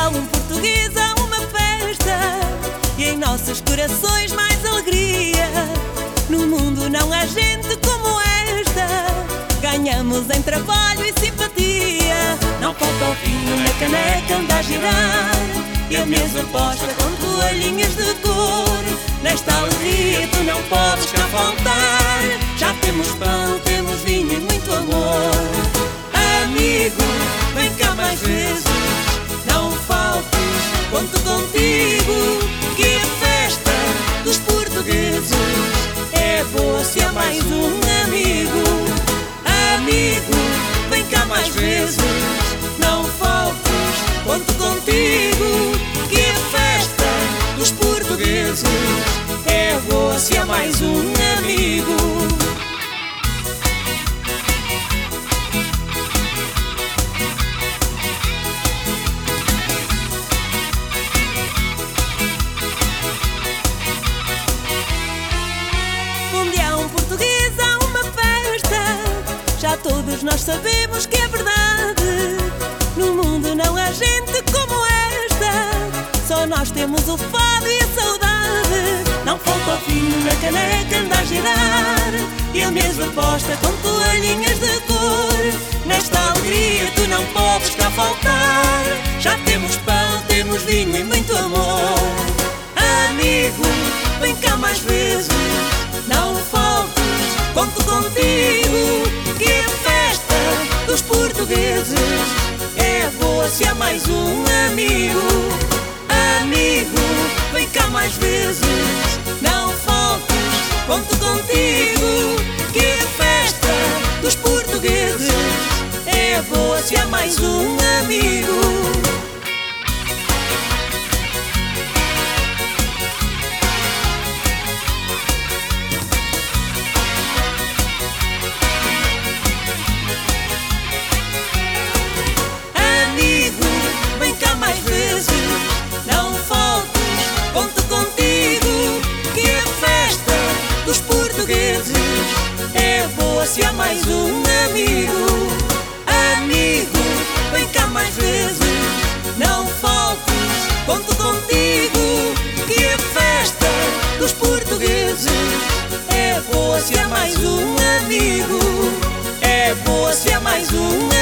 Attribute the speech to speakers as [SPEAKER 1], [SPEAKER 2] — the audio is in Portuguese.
[SPEAKER 1] há um português, há uma festa, e em nossos corações mais alegria. No mundo não há gente como esta, ganhamos em trabalho e simpatia. Não falta o vinho na caneca, anda a girar, e a mesa posta com toalhinhas de cor. Nesta alegria tu não podes cá faltar, já temos pão, temos vinho e muito amor. Amigo, vem cá mais vezes, não faltes, conto contigo, que a festa dos portugueses é boa se há mais um amigo. Amigo, vem cá mais vezes, não faltes, conto contigo, que a festa dos portugueses é boa se há mais um amigo. Onde há um português há uma festa, já todos nós sabemos que é verdade. No mundo não há gente como esta, só nós temos o fado e a saudade. Não falta o vinho na caneca, anda a girar, e a mesa posta com toalhinhas de cor. Nesta alegria tu não podes cá faltar, já temos pão, temos vinho e muito amor. Amigo, vem cá mais vezes, não faltes, conto contigo, que a festa dos portugueses é boa se há mais um amigo. Amigo, vem cá mais vezes, não faltes, conto contigo, que a festa dos portugueses é boa se há mais um amigo. É boa se há mais um amigo. Amigo, vem cá mais vezes, não faltes, conto contigo, que a festa dos portugueses é boa se há mais um amigo. É boa se há mais um